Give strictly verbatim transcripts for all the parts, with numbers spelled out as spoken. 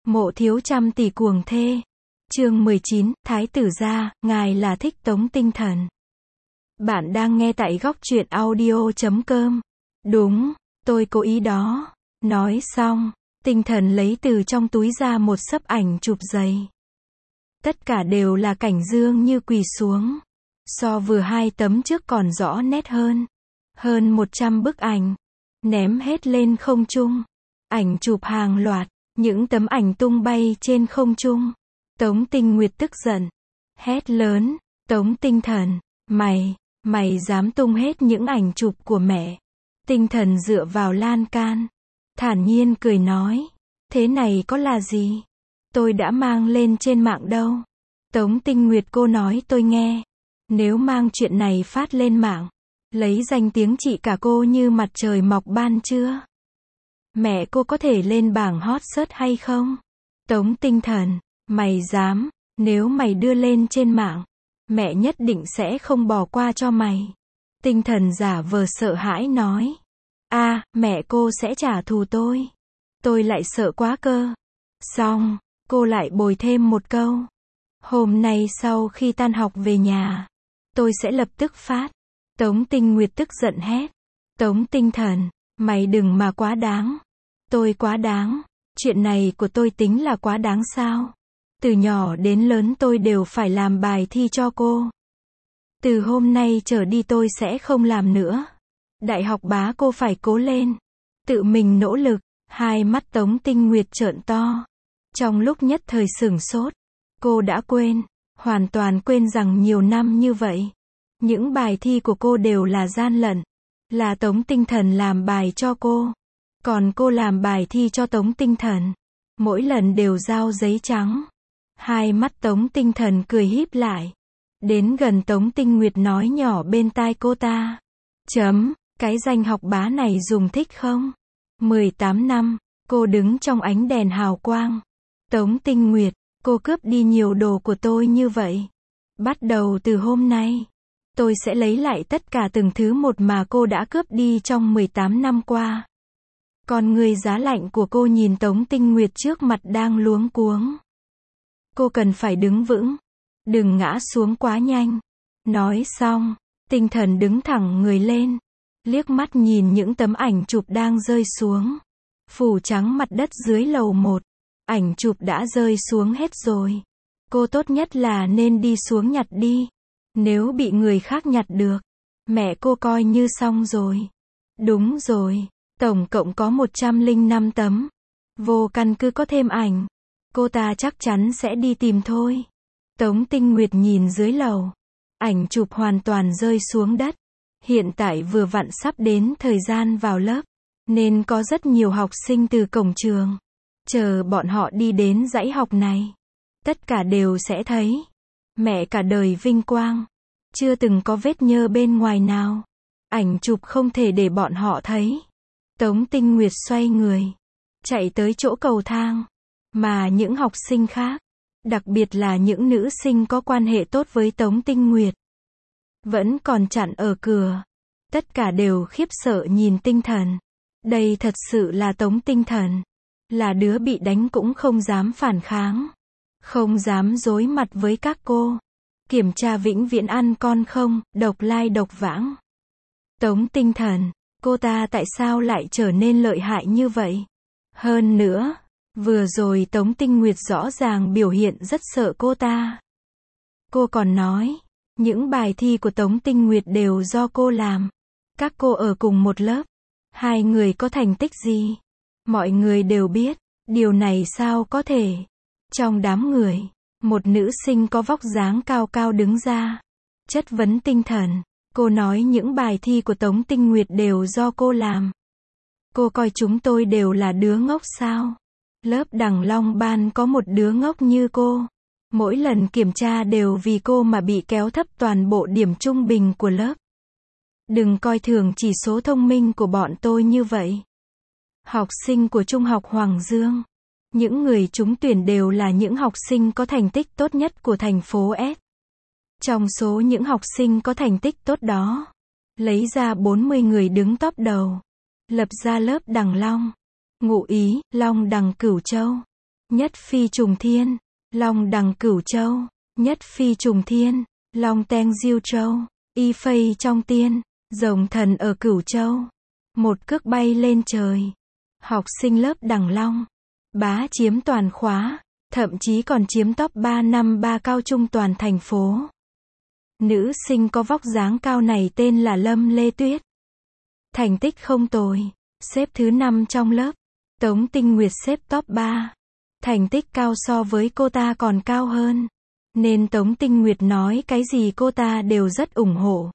Mộ thiếu trăm tỷ cuồng thê. Chương mười chín, Thái tử gia, ngài là thích Tống Tinh Thần. Bạn đang nghe tại góc truyện audio chấm com. Đúng, tôi cố ý đó. Nói xong, Tinh Thần lấy từ trong túi ra một xấp ảnh chụp dày. Tất cả đều là cảnh Dương Như quỳ xuống. So vừa hai tấm trước còn rõ nét hơn. Hơn một trăm bức ảnh. Ném hết lên không trung. Ảnh chụp hàng loạt. Những tấm ảnh tung bay trên không trung. Tống Tinh Nguyệt tức giận. Hét lớn, Tống Tinh Thần, mày, mày dám tung hết những ảnh chụp của mẹ. Tinh Thần dựa vào lan can. Thản nhiên cười nói. Thế này có là gì? Tôi đã mang lên trên mạng đâu. Tống Tinh Nguyệt cô nói tôi nghe. Nếu mang chuyện này phát lên mạng. Lấy danh tiếng chị cả cô như mặt trời mọc ban trưa. Mẹ cô có thể lên bảng hot search hay không? Tống Tinh Thần, mày dám, nếu mày đưa lên trên mạng, mẹ nhất định sẽ không bỏ qua cho mày. Tinh Thần giả vờ sợ hãi nói. A, à, mẹ cô sẽ trả thù tôi. Tôi lại sợ quá cơ. Xong, cô lại bồi thêm một câu. Hôm nay sau khi tan học về nhà, tôi sẽ lập tức phát. Tống Tinh Nguyệt tức giận hét. Tống Tinh Thần, mày đừng mà quá đáng. Tôi quá đáng. Chuyện này của tôi tính là quá đáng sao? Từ nhỏ đến lớn tôi đều phải làm bài thi cho cô. Từ hôm nay trở đi tôi sẽ không làm nữa. Đại học bá cô phải cố lên. Tự mình nỗ lực. Hai mắt Tống Tinh Nguyệt trợn to. Trong lúc nhất thời sửng sốt, cô đã quên, hoàn toàn quên rằng nhiều năm như vậy, những bài thi của cô đều là gian lận. Là Tống Tinh Thần làm bài cho cô. Còn cô làm bài thi cho Tống Tinh Thần. Mỗi lần đều giao giấy trắng. Hai mắt Tống Tinh Thần cười híp lại. Đến gần Tống Tinh Nguyệt nói nhỏ bên tai cô ta. Chấm, cái danh học bá này dùng thích không? mười tám năm, cô đứng trong ánh đèn hào quang. Tống Tinh Nguyệt, cô cướp đi nhiều đồ của tôi như vậy. Bắt đầu từ hôm nay, tôi sẽ lấy lại tất cả từng thứ một mà cô đã cướp đi trong mười tám năm qua. Con người giá lạnh của cô nhìn Tống Tinh Nguyệt trước mặt đang luống cuống. Cô cần phải đứng vững. Đừng ngã xuống quá nhanh. Nói xong, Tinh Thần đứng thẳng người lên. Liếc mắt nhìn những tấm ảnh chụp đang rơi xuống. Phủ trắng mặt đất dưới lầu một. Ảnh chụp đã rơi xuống hết rồi. Cô tốt nhất là nên đi xuống nhặt đi. Nếu bị người khác nhặt được, mẹ cô coi như xong rồi. Đúng rồi. Tổng cộng có một trăm lẻ năm tấm. Vô căn cứ có thêm ảnh. Cô ta chắc chắn sẽ đi tìm thôi. Tống Tinh Nguyệt nhìn dưới lầu. Ảnh chụp hoàn toàn rơi xuống đất. Hiện tại vừa vặn sắp đến thời gian vào lớp. Nên có rất nhiều học sinh từ cổng trường. Chờ bọn họ đi đến dãy học này. Tất cả đều sẽ thấy. Mẹ cả đời vinh quang. Chưa từng có vết nhơ bên ngoài nào. Ảnh chụp không thể để bọn họ thấy. Tống Tinh Nguyệt xoay người. Chạy tới chỗ cầu thang. Mà những học sinh khác, đặc biệt là những nữ sinh có quan hệ tốt với Tống Tinh Nguyệt, vẫn còn chặn ở cửa. Tất cả đều khiếp sợ nhìn Tinh Thần. Đây thật sự là Tống Tinh Thần. Là đứa bị đánh cũng không dám phản kháng. Không dám đối mặt với các cô. Kiểm tra vĩnh viễn ăn con không, độc lai độc vãng. Tống Tinh Thần, cô ta tại sao lại trở nên lợi hại như vậy? Hơn nữa, vừa rồi Tống Tinh Nguyệt rõ ràng biểu hiện rất sợ cô ta. Cô còn nói, những bài thi của Tống Tinh Nguyệt đều do cô làm. Các cô ở cùng một lớp. Hai người có thành tích gì? Mọi người đều biết, điều này sao có thể? Trong đám người, một nữ sinh có vóc dáng cao cao đứng ra. Chất vấn Tinh Thần. Cô nói những bài thi của Tống Tinh Nguyệt đều do cô làm. Cô coi chúng tôi đều là đứa ngốc sao? Lớp Đằng Long Ban có một đứa ngốc như cô. Mỗi lần kiểm tra đều vì cô mà bị kéo thấp toàn bộ điểm trung bình của lớp. Đừng coi thường chỉ số thông minh của bọn tôi như vậy. Học sinh của Trung học Hoàng Dương. Những người trúng tuyển đều là những học sinh có thành tích tốt nhất của thành phố S. Trong số những học sinh có thành tích tốt đó, lấy ra bốn mươi người đứng top đầu. Lập ra lớp Đằng Long, Ngụ Ý, Long Đằng Cửu Châu. Nhất phi trùng thiên, long đằng cửu châu, nhất phi trùng thiên, long teng diêu châu, y phây trong tiên, rồng thần ở cửu châu. Một cước bay lên trời. Học sinh lớp đằng long, bá chiếm toàn khóa, thậm chí còn chiếm top ba năm ba cao trung toàn thành phố. Nữ sinh có vóc dáng cao này tên là Lâm Lê Tuyết. Thành tích không tồi, xếp thứ năm trong lớp. Tống Tinh Nguyệt xếp top ba. Thành tích cao so với cô ta còn cao hơn. Nên Tống Tinh Nguyệt nói cái gì cô ta đều rất ủng hộ.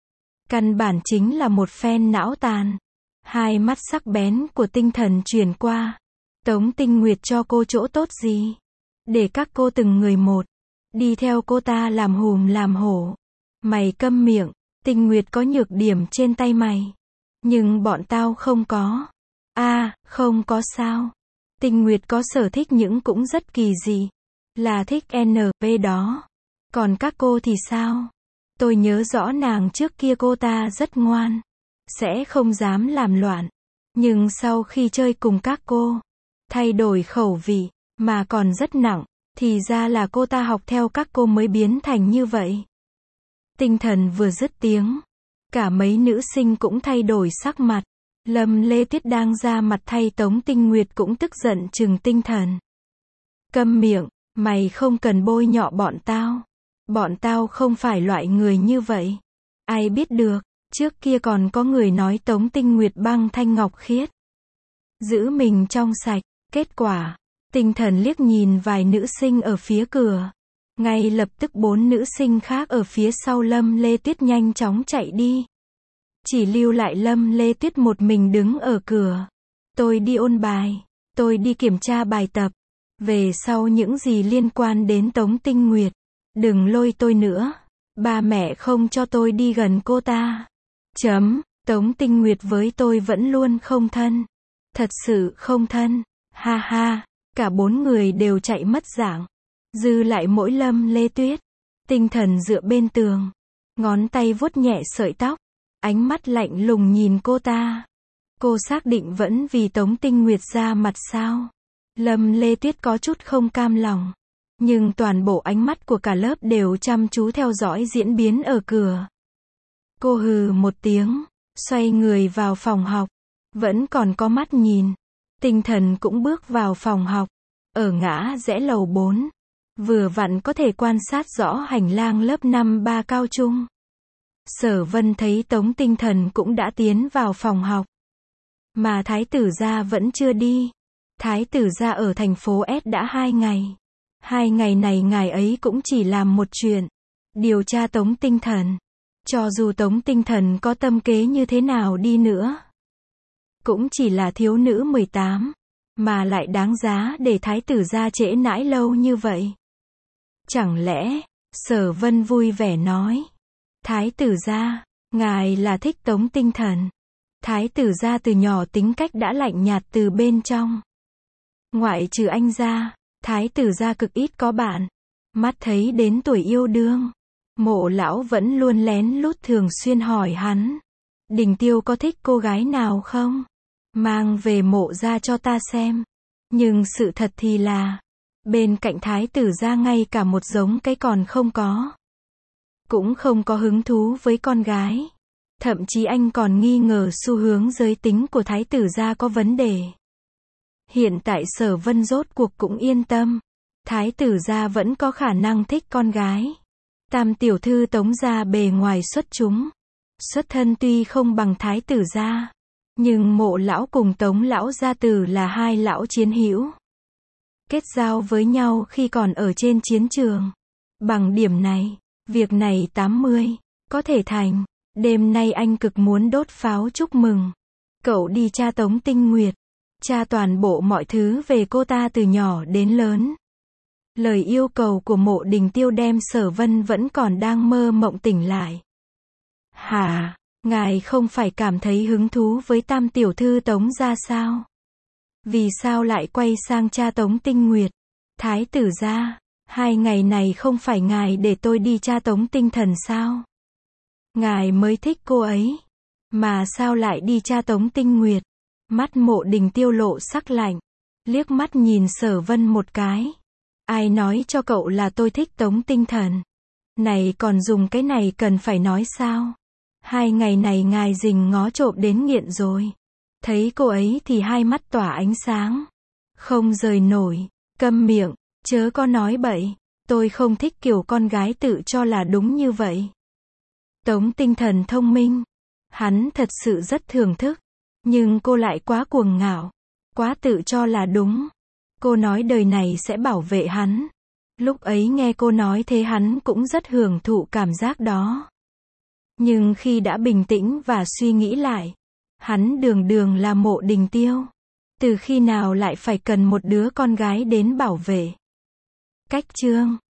Căn bản chính là một fan não tàn. Hai mắt sắc bén của tinh thần truyền qua. Tống Tinh Nguyệt cho cô chỗ tốt gì? Để các cô từng người một. Đi theo cô ta làm hùm làm hổ. Mày câm miệng, Tinh Nguyệt có nhược điểm trên tay mày. Nhưng bọn tao không có. A, à, không có sao. Tinh Nguyệt có sở thích những cũng rất kỳ dị. Là thích en pê đó. Còn các cô thì sao? Tôi nhớ rõ nàng trước kia cô ta rất ngoan. Sẽ không dám làm loạn. Nhưng sau khi chơi cùng các cô, thay đổi khẩu vị, mà còn rất nặng, thì ra là cô ta học theo các cô mới biến thành như vậy. Tinh thần vừa dứt tiếng, cả mấy nữ sinh cũng thay đổi sắc mặt. Lâm Lê Tuyết đang ra mặt thay Tống Tinh Nguyệt cũng tức giận trừng tinh thần. Câm miệng, mày không cần bôi nhọ bọn tao. Bọn tao không phải loại người như vậy. Ai biết được, trước kia còn có người nói Tống Tinh Nguyệt băng thanh ngọc khiết. Giữ mình trong sạch, kết quả, tinh thần liếc nhìn vài nữ sinh ở phía cửa. Ngay lập tức bốn nữ sinh khác ở phía sau Lâm Lê Tuyết nhanh chóng chạy đi. Chỉ lưu lại Lâm Lê Tuyết một mình đứng ở cửa. Tôi đi ôn bài, tôi đi kiểm tra bài tập. Về sau những gì liên quan đến Tống Tinh Nguyệt, đừng lôi tôi nữa. Ba mẹ không cho tôi đi gần cô ta. Chấm, Tống Tinh Nguyệt với tôi vẫn luôn không thân. Thật sự không thân. Ha ha, cả bốn người đều chạy mất dạng. Dư lại mỗi Lâm Lê Tuyết. Tinh thần dựa bên tường, ngón tay vuốt nhẹ sợi tóc, ánh mắt lạnh lùng nhìn cô ta. Cô xác định vẫn vì Tống Tinh Nguyệt ra mặt sao? Lâm Lê Tuyết có chút không cam lòng. Nhưng toàn bộ ánh mắt của cả lớp đều chăm chú theo dõi diễn biến ở cửa. Cô hừ một tiếng, xoay người vào phòng học. Vẫn còn có mắt nhìn. Tinh thần cũng bước vào phòng học. Ở ngã rẽ lầu bốn. Vừa vặn có thể quan sát rõ hành lang lớp năm ba cao trung. Sở Vân thấy Tống Tinh Thần cũng đã tiến vào phòng học. Mà Thái tử gia vẫn chưa đi. Thái tử gia ở thành phố S đã hai ngày. Hai ngày này ngài ấy cũng chỉ làm một chuyện. Điều tra Tống Tinh Thần. Cho dù Tống Tinh Thần có tâm kế như thế nào đi nữa, cũng chỉ là thiếu nữ mười tám. Mà lại đáng giá để Thái tử gia trễ nãi lâu như vậy. Chẳng lẽ, Sở Vân vui vẻ nói. Thái tử gia, ngài là thích Tống Tinh Thần. Thái tử gia từ nhỏ tính cách đã lạnh nhạt từ bên trong. Ngoại trừ anh ra, Thái tử gia cực ít có bạn. Mắt thấy đến tuổi yêu đương, Mộ lão vẫn luôn lén lút thường xuyên hỏi hắn. Đình Tiêu có thích cô gái nào không? Mang về mộ ra cho ta xem. Nhưng sự thật thì là, bên cạnh Thái tử gia ngay cả một giống cái còn không có. Cũng không có hứng thú với con gái. Thậm chí anh còn nghi ngờ xu hướng giới tính của Thái tử gia có vấn đề. Hiện tại Sở Vân rốt cuộc cũng yên tâm. Thái tử gia vẫn có khả năng thích con gái. Tam tiểu thư Tống gia bề ngoài xuất chúng. Xuất thân tuy không bằng Thái tử gia, nhưng Mộ lão cùng Tống lão gia tử là hai lão chiến hữu. Kết giao với nhau khi còn ở trên chiến trường. Bằng điểm này, việc này tám mươi, có thể thành. Đêm nay anh cực muốn đốt pháo chúc mừng. Cậu đi tra Tống Tinh Nguyệt. Tra toàn bộ mọi thứ về cô ta từ nhỏ đến lớn. Lời yêu cầu của Mộ Đình Tiêu đem Sở Vân vẫn còn đang mơ mộng tỉnh lại. Hả, ngài không phải cảm thấy hứng thú với tam tiểu thư Tống gia sao? Vì sao lại quay sang tra Tống Tinh Nguyệt? Thái tử gia, hai ngày này không phải ngài để tôi đi tra Tống Tinh Thần sao? Ngài mới thích cô ấy. Mà sao lại đi tra Tống Tinh Nguyệt? Mắt Mộ Đình Tiêu lộ sắc lạnh. liếc mắt nhìn Sở Vân một cái. Ai nói cho cậu là tôi thích Tống Tinh Thần? Này còn dùng cái này cần phải nói sao? Hai ngày này ngài rình ngó trộm đến nghiện rồi. Thấy cô ấy thì hai mắt tỏa ánh sáng. Không rời nổi. Câm miệng, chớ có nói bậy. Tôi không thích kiểu con gái tự cho là đúng như vậy. Tống Tinh Thần thông minh. Hắn thật sự rất thưởng thức. Nhưng cô lại quá cuồng ngạo. Quá tự cho là đúng. Cô nói đời này sẽ bảo vệ hắn. Lúc ấy nghe cô nói thế hắn cũng rất hưởng thụ cảm giác đó. Nhưng khi đã bình tĩnh và suy nghĩ lại, hắn đường đường là Mộ Đình Tiêu. Từ khi nào lại phải cần một đứa con gái đến bảo vệ? Cách chương